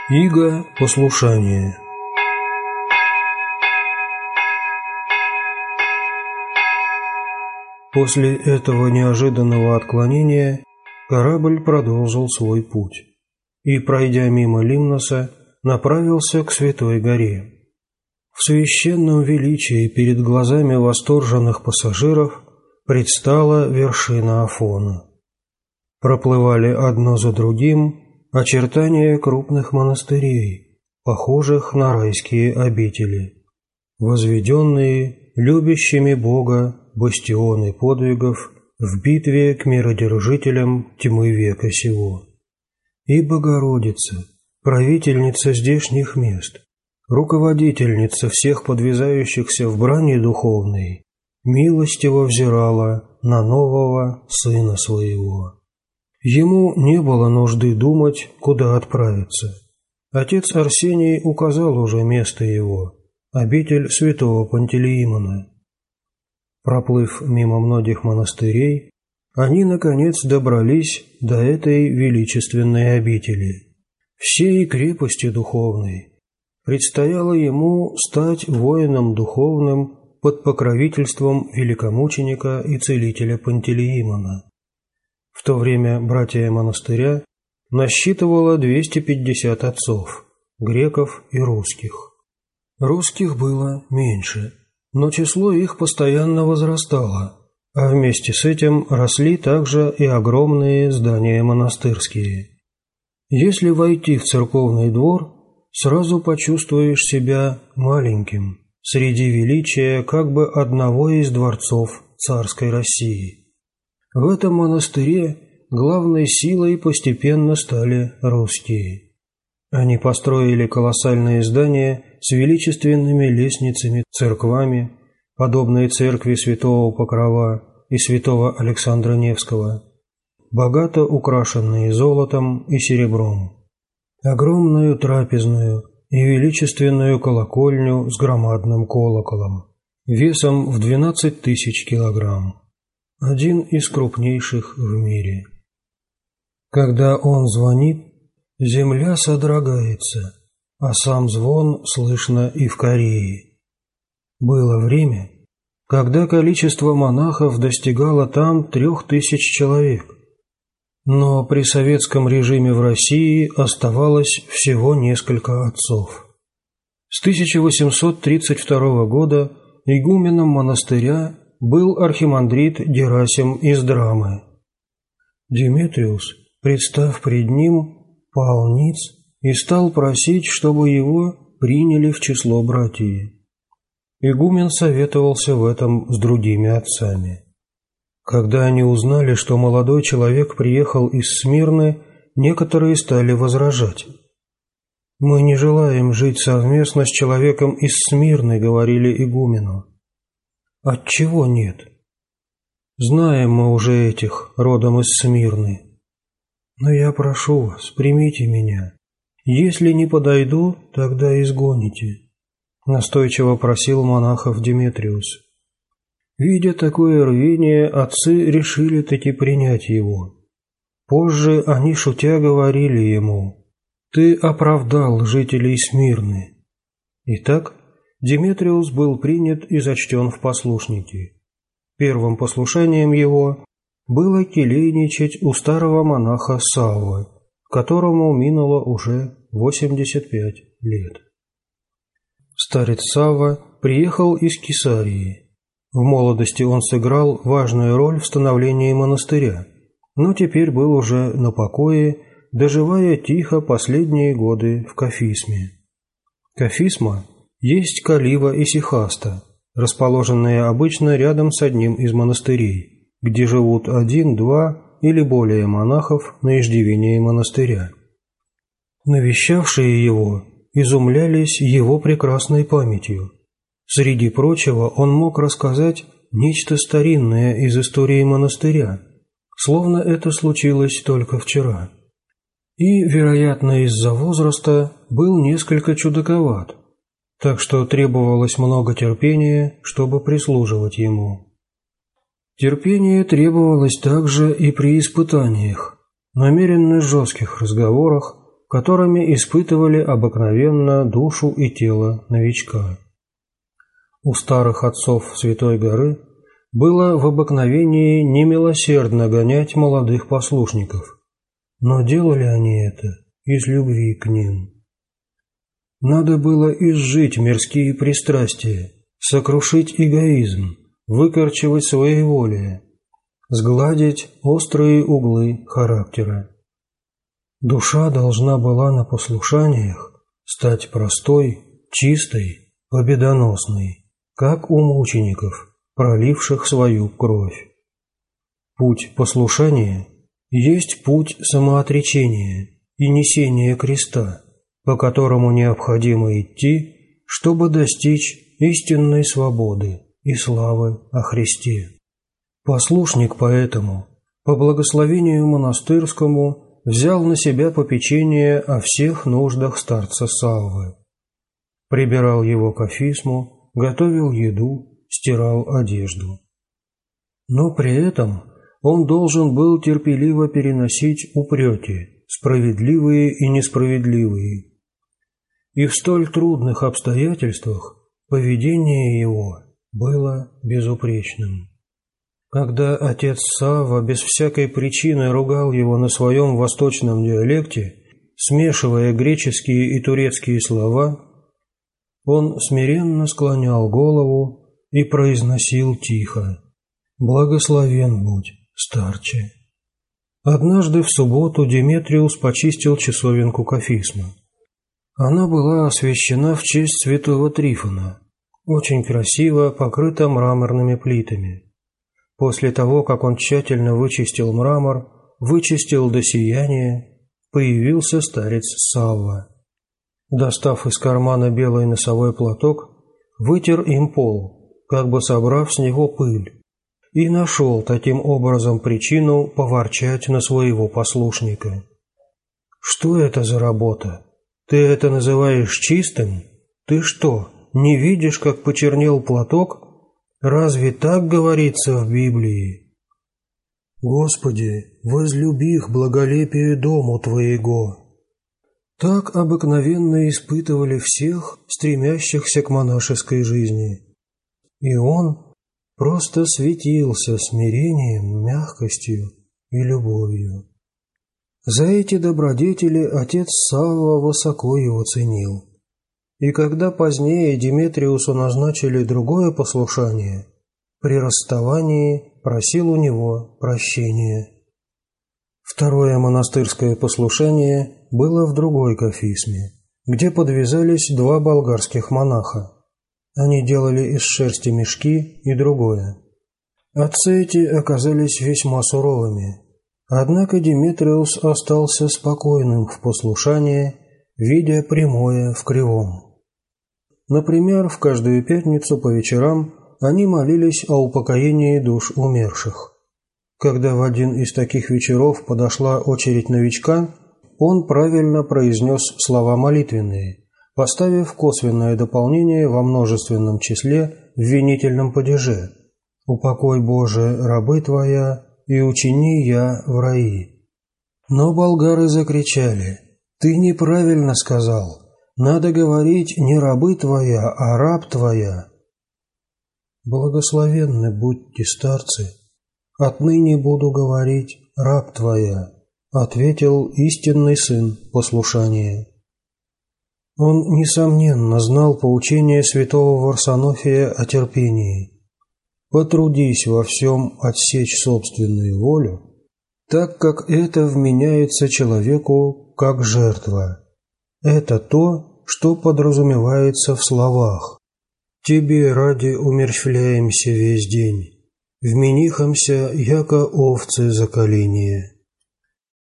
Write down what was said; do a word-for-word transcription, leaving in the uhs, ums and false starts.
Иго послушания. После этого неожиданного отклонения корабль продолжил свой путь и, пройдя мимо Лимноса, направился к Святой горе. В священном величии перед глазами восторженных пассажиров предстала вершина Афона. Проплывали одно за другим очертания крупных монастырей, похожих на райские обители, возведенные любящими Бога бастионы подвигов в битве к миродержителям тьмы века сего. И Богородица, правительница здешних мест, руководительница всех подвязающихся в брани духовной, милостиво взирала на нового сына своего. Ему не было нужды думать, куда отправиться. Отец Арсений указал уже место его, обитель святого Пантелеимона. Проплыв мимо многих монастырей, они, наконец, добрались до этой величественной обители. Всей крепости духовной предстояло ему стать воином духовным под покровительством великомученика и целителя Пантелеимона. В то время братья монастыря насчитывало двести пятьдесят отцов, греков и русских. Русских было меньше, но число их постоянно возрастало, а вместе с этим росли также и огромные здания монастырские. Если войти в церковный двор, сразу почувствуешь себя маленьким среди величия как бы одного из дворцов царской России. В этом монастыре главной силой постепенно стали русские. Они построили колоссальные здания с величественными лестницами, церквами, подобные церкви святого Покрова и святого Александра Невского, богато украшенные золотом и серебром, огромную трапезную и величественную колокольню с громадным колоколом, весом в двенадцать тысяч килограмм, один из крупнейших в мире. Когда он звонит, земля содрогается, а сам звон слышно и в Корее. Было время, когда количество монахов достигало там трех тысяч человек, но при советском режиме в России оставалось всего несколько отцов. С тысяча восемьсот тридцать второго года игуменом монастыря был архимандрит Герасим из Драмы. Деметриус, представ пред ним, пал ниц и стал просить, чтобы его приняли в число братьев. Игумен советовался в этом с другими отцами. Когда они узнали, что молодой человек приехал из Смирны, некоторые стали возражать. «Мы не желаем жить совместно с человеком из Смирны», — говорили игумену. «Отчего нет? Знаем мы уже этих, родом из Смирны. Но я прошу вас, примите меня. Если не подойду, тогда изгоните», — настойчиво просил монахов Деметриус. Видя такое рвение, отцы решили таки принять его. Позже они, шутя, говорили ему: «Ты оправдал жителей Смирны». Итак, Деметриус был принят и зачтен в послушники. Первым послушанием его было келейничать у старого монаха Саввы, которому минуло уже восемьдесят пять лет. Старец Савва приехал из Кесарии. В молодости он сыграл важную роль в становлении монастыря, но теперь был уже на покое, доживая тихо последние годы в Кафисме. Кафисма есть Калива и Сихаста, расположенные обычно рядом с одним из монастырей, где живут один, два или более монахов на иждивении монастыря. Навещавшие его изумлялись его прекрасной памятью. Среди прочего он мог рассказать нечто старинное из истории монастыря, словно это случилось только вчера. И, вероятно, из-за возраста был несколько чудаковат, так что требовалось много терпения, чтобы прислуживать ему. Терпение требовалось также и при испытаниях, намеренно жестких разговорах, которыми испытывали обыкновенно душу и тело новичка. У старых отцов Святой горы было в обыкновении немилосердно гонять молодых послушников, но делали они это из любви к ним. Надо было изжить мирские пристрастия, сокрушить эгоизм, выкорчевать своеволие, сгладить острые углы характера. Душа должна была на послушаниях стать простой, чистой, победоносной, как у мучеников, проливших свою кровь. Путь послушания есть путь самоотречения и несения креста, по которому необходимо идти, чтобы достичь истинной свободы и славы о Христе. Послушник поэтому, по благословению монастырскому, взял на себя попечение о всех нуждах старца Саввы. Прибирал его к офисму, готовил еду, стирал одежду. Но при этом он должен был терпеливо переносить упреки, справедливые и несправедливые. И в столь трудных обстоятельствах поведение его было безупречным. Когда отец Савва без всякой причины ругал его на своем восточном диалекте, смешивая греческие и турецкие слова, он смиренно склонял голову и произносил тихо: «Благословен будь, старче». Однажды в субботу Деметриус почистил часовенку Кафисма. Она была освящена в честь святого Трифона, очень красиво покрыта мраморными плитами. После того, как он тщательно вычистил мрамор, вычистил до сияния, появился старец Савва. Достав из кармана белый носовой платок, вытер им пол, как бы собрав с него пыль, и нашел таким образом причину поворчать на своего послушника. «Что это за работа? Ты это называешь чистым? Ты что, не видишь, как почернел платок? Разве так говорится в Библии? Господи, возлюби их благолепие дому Твоего». Так обыкновенно испытывали всех, стремящихся к монашеской жизни. И он просто светился смирением, мягкостью и любовью. За эти добродетели отец Савва высоко его ценил. И когда позднее Деметриусу назначили другое послушание, при расставании просил у него прощения. Второе монастырское послушание было в другой Кафисме, где подвязались два болгарских монаха. Они делали из шерсти мешки и другое. Отцы эти оказались весьма суровыми, однако Деметриус остался спокойным в послушании, видя прямое в кривом. Например, в каждую пятницу по вечерам они молились о упокоении душ умерших. Когда в один из таких вечеров подошла очередь новичка, он правильно произнес слова молитвенные, поставив косвенное дополнение во множественном числе в винительном падеже: «Упокой, Боже, рабы Твоя, и учини я в раи». Но болгары закричали: «Ты неправильно сказал, надо говорить не рабы Твоя, а раб Твоя». «Благословенны будьте, старцы, отныне буду говорить раб Твоя», ответил истинный сын послушания. Он, несомненно, знал поучение святого Варсонофия о терпении. «Потрудись во всем отсечь собственную волю, так как это вменяется человеку как жертва. Это то, что подразумевается в словах: «Тебе ради умерщвляемся весь день, вменихомся, яко овцы за коление».